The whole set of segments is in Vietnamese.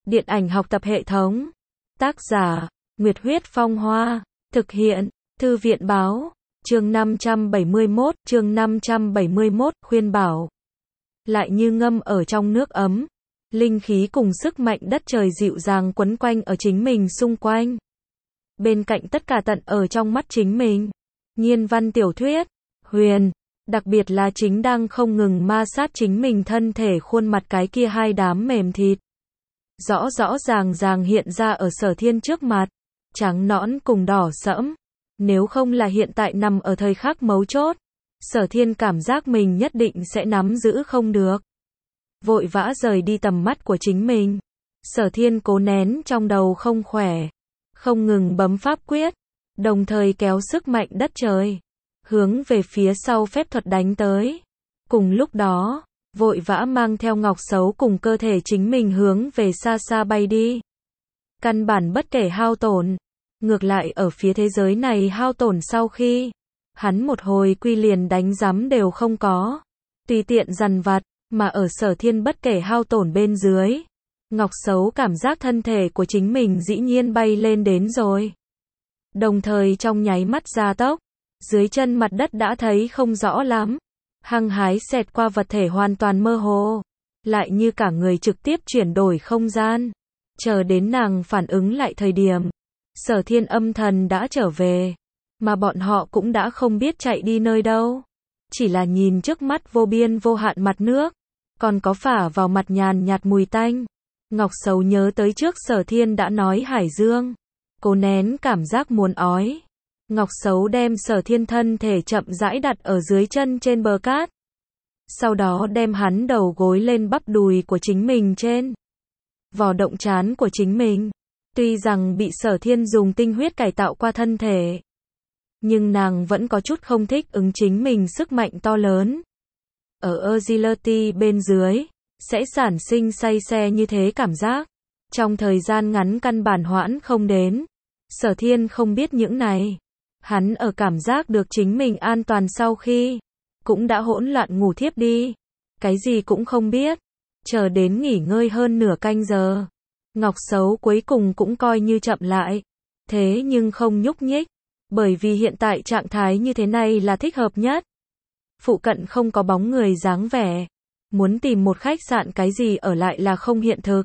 Điện ảnh học tập hệ thống. Tác giả, Nguyệt Huyết Phong Hoa. Thực hiện, Thư viện Báo. Chương 571, khuyên bảo. Lại như ngâm ở trong nước ấm. Linh khí cùng sức mạnh đất trời dịu dàng quấn quanh ở chính mình xung quanh. Bên cạnh tất cả tận ở trong mắt chính mình. Nhiên văn tiểu thuyết, huyền, đặc biệt là chính đang không ngừng ma sát chính mình thân thể khuôn mặt cái kia hai đám mềm thịt. Rõ rõ ràng hiện ra ở Sở Thiên trước mặt, trắng nõn cùng đỏ sẫm. Nếu không là hiện tại nằm ở thời khắc mấu chốt, Sở Thiên cảm giác mình nhất định sẽ nắm giữ không được. Vội vã rời đi tầm mắt của chính mình. Sở Thiên cố nén trong đầu không khỏe, không ngừng bấm pháp quyết, đồng thời kéo sức mạnh đất trời, hướng về phía sau phép thuật đánh tới. Cùng lúc đó, vội vã mang theo ngọc xấu cùng cơ thể chính mình hướng về xa xa bay đi. Căn bản bất kể hao tổn, ngược lại ở phía thế giới này hao tổn sau khi, hắn một hồi quy liền đánh giấm đều không có. Tùy tiện dằn vặt, mà ở Sở Thiên bất kể hao tổn bên dưới. Ngọc xấu cảm giác thân thể của chính mình dĩ nhiên bay lên đến rồi. Đồng thời trong nháy mắt gia tốc, dưới chân mặt đất đã thấy không rõ lắm. Hăng hái xẹt qua vật thể hoàn toàn mơ hồ. Lại như cả người trực tiếp chuyển đổi không gian. Chờ đến nàng phản ứng lại thời điểm. Sở Thiên âm thần đã trở về. Mà bọn họ cũng đã không biết chạy đi nơi đâu. Chỉ là nhìn trước mắt vô biên vô hạn mặt nước. Còn có phả vào mặt nhàn nhạt mùi tanh. Ngọc xấu nhớ tới trước Sở Thiên đã nói Hải Dương. Cố nén cảm giác muốn ói. Ngọc xấu đem Sở Thiên thân thể chậm rãi đặt ở dưới chân trên bờ cát. Sau đó đem hắn đầu gối lên bắp đùi của chính mình trên. Vò động trán của chính mình. Tuy rằng bị Sở Thiên dùng tinh huyết cải tạo qua thân thể. Nhưng nàng vẫn có chút không thích ứng chính mình sức mạnh to lớn. Ở agility bên dưới, sẽ sản sinh say xe như thế cảm giác. Trong thời gian ngắn căn bản hoãn không đến. Sở Thiên không biết những này. Hắn ở cảm giác được chính mình an toàn sau khi, cũng đã hỗn loạn ngủ thiếp đi. Cái gì cũng không biết. Chờ đến nghỉ ngơi hơn nửa canh giờ. Ngọc xấu cuối cùng cũng coi như chậm lại. Thế nhưng không nhúc nhích. Bởi vì hiện tại trạng thái như thế này là thích hợp nhất. Phụ cận không có bóng người dáng vẻ. Muốn tìm một khách sạn cái gì ở lại là không hiện thực.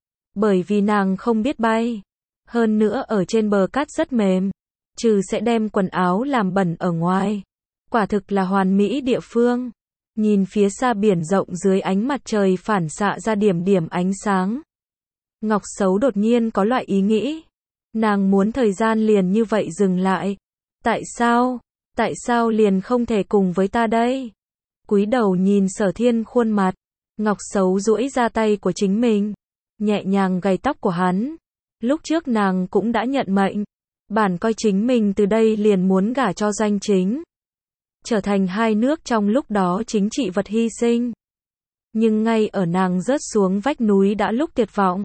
Bởi vì nàng không biết bay. Hơn nữa ở trên bờ cát rất mềm. Trừ sẽ đem quần áo làm bẩn ở ngoài. Quả thực là hoàn mỹ địa phương. Nhìn phía xa biển rộng dưới ánh mặt trời phản xạ ra điểm điểm ánh sáng. Ngọc xấu đột nhiên có loại ý nghĩ. Nàng muốn thời gian liền như vậy dừng lại. Tại sao? Tại sao liền không thể cùng với ta đây? Cúi đầu nhìn Sở Thiên khuôn mặt. Ngọc xấu duỗi ra tay của chính mình. Nhẹ nhàng gầy tóc của hắn. Lúc trước nàng cũng đã nhận mệnh. Bản coi chính mình từ đây liền muốn gả cho Doanh Chính. Trở thành hai nước trong lúc đó chính trị vật hy sinh. Nhưng ngay ở nàng rớt xuống vách núi đã lúc tuyệt vọng.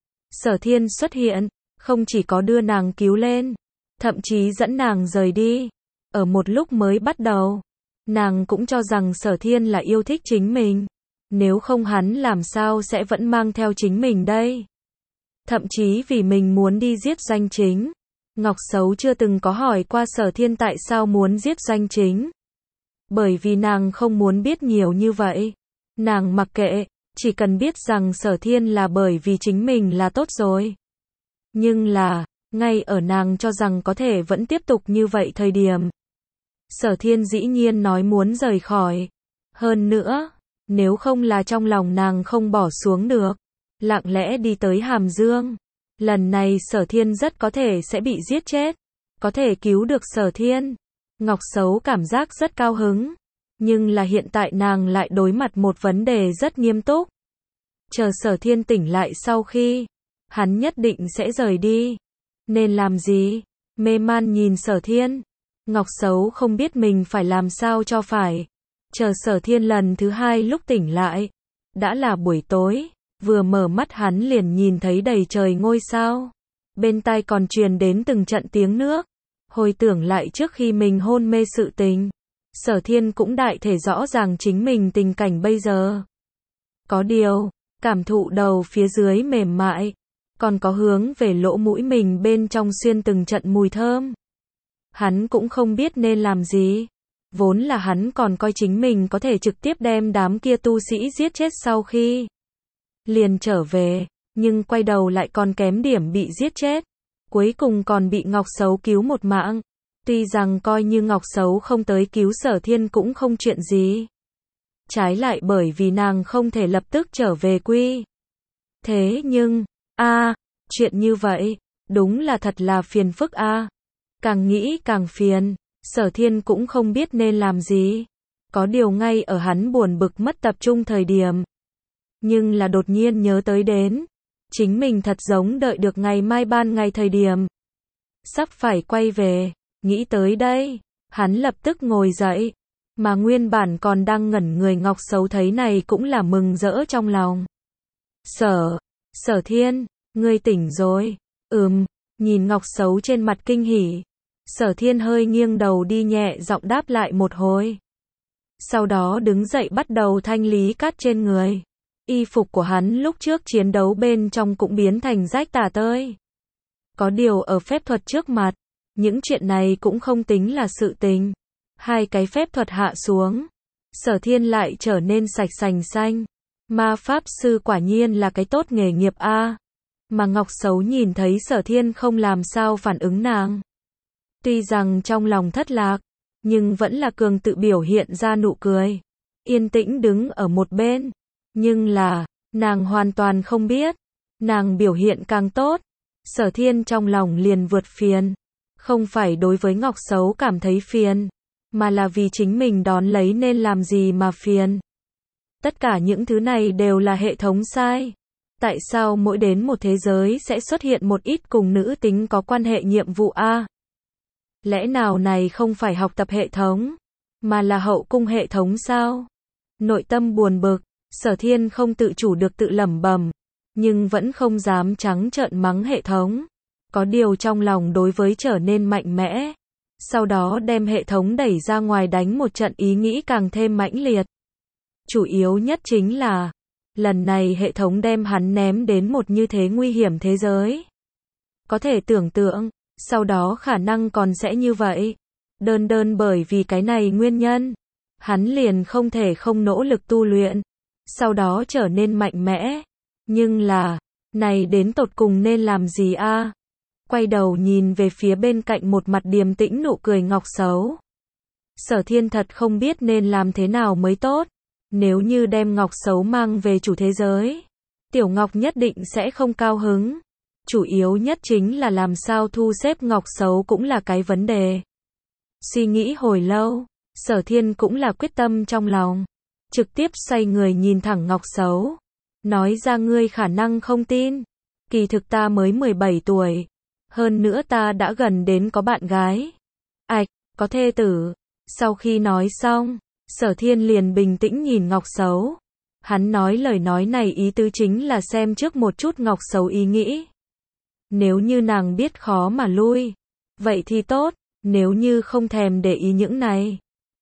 Sở Thiên xuất hiện, không chỉ có đưa nàng cứu lên, thậm chí dẫn nàng rời đi. Ở một lúc mới bắt đầu, nàng cũng cho rằng Sở Thiên là yêu thích chính mình. Nếu không hắn làm sao sẽ vẫn mang theo chính mình đây. Thậm chí vì mình muốn đi giết Doanh Chính. Ngọc xấu chưa từng có hỏi qua Sở Thiên tại sao muốn giết Doanh Chính. Bởi vì nàng không muốn biết nhiều như vậy. Nàng mặc kệ, chỉ cần biết rằng Sở Thiên là bởi vì chính mình là tốt rồi. Nhưng là, ngay ở nàng cho rằng có thể vẫn tiếp tục như vậy thời điểm. Sở Thiên dĩ nhiên nói muốn rời khỏi. Hơn nữa, nếu không là trong lòng nàng không bỏ xuống được. Lặng lẽ đi tới Hàm Dương. Lần này Sở Thiên rất có thể sẽ bị giết chết. Có thể cứu được Sở Thiên. Ngọc xấu cảm giác rất cao hứng. Nhưng là hiện tại nàng lại đối mặt một vấn đề rất nghiêm túc. Chờ Sở Thiên tỉnh lại sau khi, hắn nhất định sẽ rời đi. Nên làm gì? Mê man nhìn Sở Thiên. Ngọc xấu không biết mình phải làm sao cho phải. Chờ Sở Thiên lần thứ hai lúc tỉnh lại. Đã là buổi tối. Vừa mở mắt hắn liền nhìn thấy đầy trời ngôi sao. Bên tai còn truyền đến từng trận tiếng nước. Hồi tưởng lại trước khi mình hôn mê sự tình. Sở Thiên cũng đại thể rõ ràng chính mình tình cảnh bây giờ. Có điều, cảm thụ đầu phía dưới mềm mại, còn có hướng về lỗ mũi mình bên trong xuyên từng trận mùi thơm. Hắn cũng không biết nên làm gì. Vốn là hắn còn coi chính mình có thể trực tiếp đem đám kia tu sĩ giết chết sau khi liền trở về, nhưng quay đầu lại còn kém điểm bị giết chết. Cuối cùng còn bị Ngọc Xấu cứu một mạng. Tuy rằng coi như Ngọc Xấu không tới cứu Sở Thiên cũng không chuyện gì. Trái lại bởi vì nàng không thể lập tức trở về quy. Thế nhưng, chuyện như vậy, đúng là thật là phiền phức Càng nghĩ càng phiền, Sở Thiên cũng không biết nên làm gì. Có điều ngay ở hắn buồn bực mất tập trung thời điểm. Nhưng là đột nhiên nhớ tới đến. Chính mình thật giống đợi được ngày mai ban ngày thời điểm. Sắp phải quay về, nghĩ tới đây, hắn lập tức ngồi dậy. Mà nguyên bản còn đang ngẩn người Ngọc Xấu thấy này cũng là mừng rỡ trong lòng. Sở Thiên, ngươi tỉnh rồi. Nhìn Ngọc Xấu trên mặt kinh hỉ. Sở Thiên hơi nghiêng đầu đi nhẹ giọng đáp lại một hồi. Sau đó đứng dậy bắt đầu thanh lý cát trên người. Y phục của hắn lúc trước chiến đấu bên trong cũng biến thành rách tả tơi. Có điều ở phép thuật trước mặt, những chuyện này cũng không tính là sự tình. Hai cái phép thuật hạ xuống, Sở Thiên lại trở nên sạch sành xanh. Ma pháp sư quả nhiên là cái tốt nghề nghiệp Mà Ngọc Xấu nhìn thấy Sở Thiên không làm sao phản ứng nàng. Tuy rằng trong lòng thất lạc, nhưng vẫn là cường tự biểu hiện ra nụ cười. Yên tĩnh đứng ở một bên. Nhưng là, nàng hoàn toàn không biết. Nàng biểu hiện càng tốt. Sở Thiên trong lòng liền vượt phiền. Không phải đối với Ngọc Xấu cảm thấy phiền, mà là vì chính mình đón lấy nên làm gì mà phiền. Tất cả những thứ này đều là hệ thống sai. Tại sao mỗi đến một thế giới sẽ xuất hiện một ít cùng nữ tính có quan hệ nhiệm vụ Lẽ nào này không phải học tập hệ thống, mà là hậu cung hệ thống sao? Nội tâm buồn bực, Sở Thiên không tự chủ được tự lẩm bẩm, nhưng vẫn không dám trắng trợn mắng hệ thống. Có điều trong lòng đối với trở nên mạnh mẽ. Sau đó đem hệ thống đẩy ra ngoài đánh một trận ý nghĩ càng thêm mãnh liệt. Chủ yếu nhất chính là, lần này hệ thống đem hắn ném đến một như thế nguy hiểm thế giới. Có thể tưởng tượng, sau đó khả năng còn sẽ như vậy. Đơn bởi vì cái này nguyên nhân, hắn liền không thể không nỗ lực tu luyện, sau đó trở nên mạnh mẽ. Nhưng là, này đến tột cùng nên làm gì Quay đầu nhìn về phía bên cạnh một mặt điềm tĩnh nụ cười Ngọc Xấu. Sở Thiên thật không biết nên làm thế nào mới tốt. Nếu như đem Ngọc Xấu mang về chủ thế giới, Tiểu Ngọc nhất định sẽ không cao hứng. Chủ yếu nhất chính là làm sao thu xếp Ngọc Xấu cũng là cái vấn đề. Suy nghĩ hồi lâu, Sở Thiên cũng là quyết tâm trong lòng. Trực tiếp xoay người nhìn thẳng Ngọc Xấu. Nói ra ngươi khả năng không tin. Kỳ thực ta mới 17 tuổi. Hơn nữa ta đã gần đến có bạn gái. Có thê tử. Sau khi nói xong, Sở Thiên liền bình tĩnh nhìn Ngọc Xấu. Hắn nói lời nói này ý tứ chính là xem trước một chút Ngọc Xấu ý nghĩ. Nếu như nàng biết khó mà lui, vậy thì tốt. Nếu như không thèm để ý những này,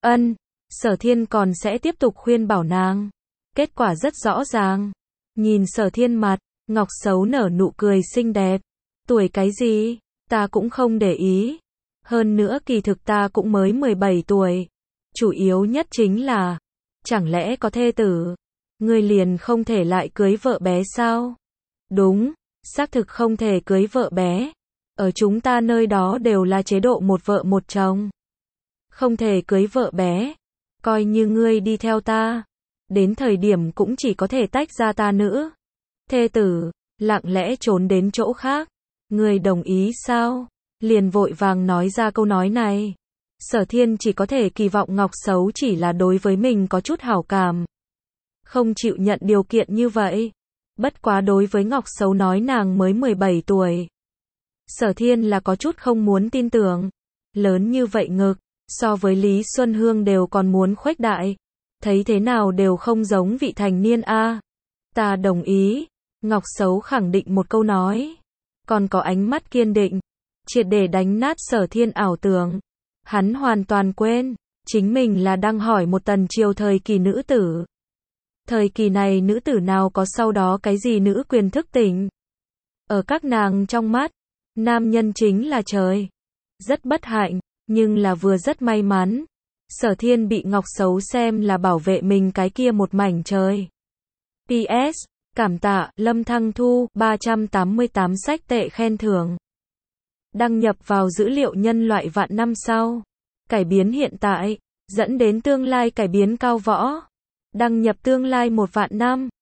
Sở Thiên còn sẽ tiếp tục khuyên bảo nàng. Kết quả rất rõ ràng. Nhìn Sở Thiên mặt, Ngọc Xấu nở nụ cười xinh đẹp. Tuổi cái gì? Ta cũng không để ý. Hơn nữa kỳ thực ta cũng mới 17 tuổi. Chủ yếu nhất chính là, chẳng lẽ có thê tử, ngươi liền không thể lại cưới vợ bé sao? Đúng, xác thực không thể cưới vợ bé. Ở chúng ta nơi đó đều là chế độ một vợ một chồng. Không thể cưới vợ bé. Coi như ngươi đi theo ta, đến thời điểm cũng chỉ có thể tách ra ta nữa. Thê tử, lặng lẽ trốn đến chỗ khác. Ngươi đồng ý sao? Liền vội vàng nói ra câu nói này. Sở Thiên chỉ có thể kỳ vọng Ngọc Xấu chỉ là đối với mình có chút hảo cảm. Không chịu nhận điều kiện như vậy. Bất quá đối với Ngọc Xấu nói nàng mới 17 tuổi. Sở Thiên là có chút không muốn tin tưởng. Lớn như vậy ngực, so với Lý Xuân Hương đều còn muốn khuếch đại. Thấy thế nào đều không giống vị thành niên Ta đồng ý. Ngọc Xấu khẳng định một câu nói. Còn có ánh mắt kiên định. Triệt để đánh nát Sở Thiên ảo tưởng. Hắn hoàn toàn quên. Chính mình là đang hỏi một tần triều thời kỳ nữ tử. Thời kỳ này nữ tử nào có sau đó cái gì nữ quyền thức tỉnh. Ở các nàng trong mắt, nam nhân chính là trời. Rất bất hạnh, nhưng là vừa rất may mắn. Sở Thiên bị Ngọc Xấu xem là bảo vệ mình cái kia một mảnh trời. PS, cảm tạ, Lâm Thăng Thu, 388 sách tệ khen thưởng. Đăng nhập vào dữ liệu nhân loại vạn năm sau. Cải biến hiện tại, dẫn đến tương lai cải biến cao võ. Đăng nhập tương lai 1 vạn năm.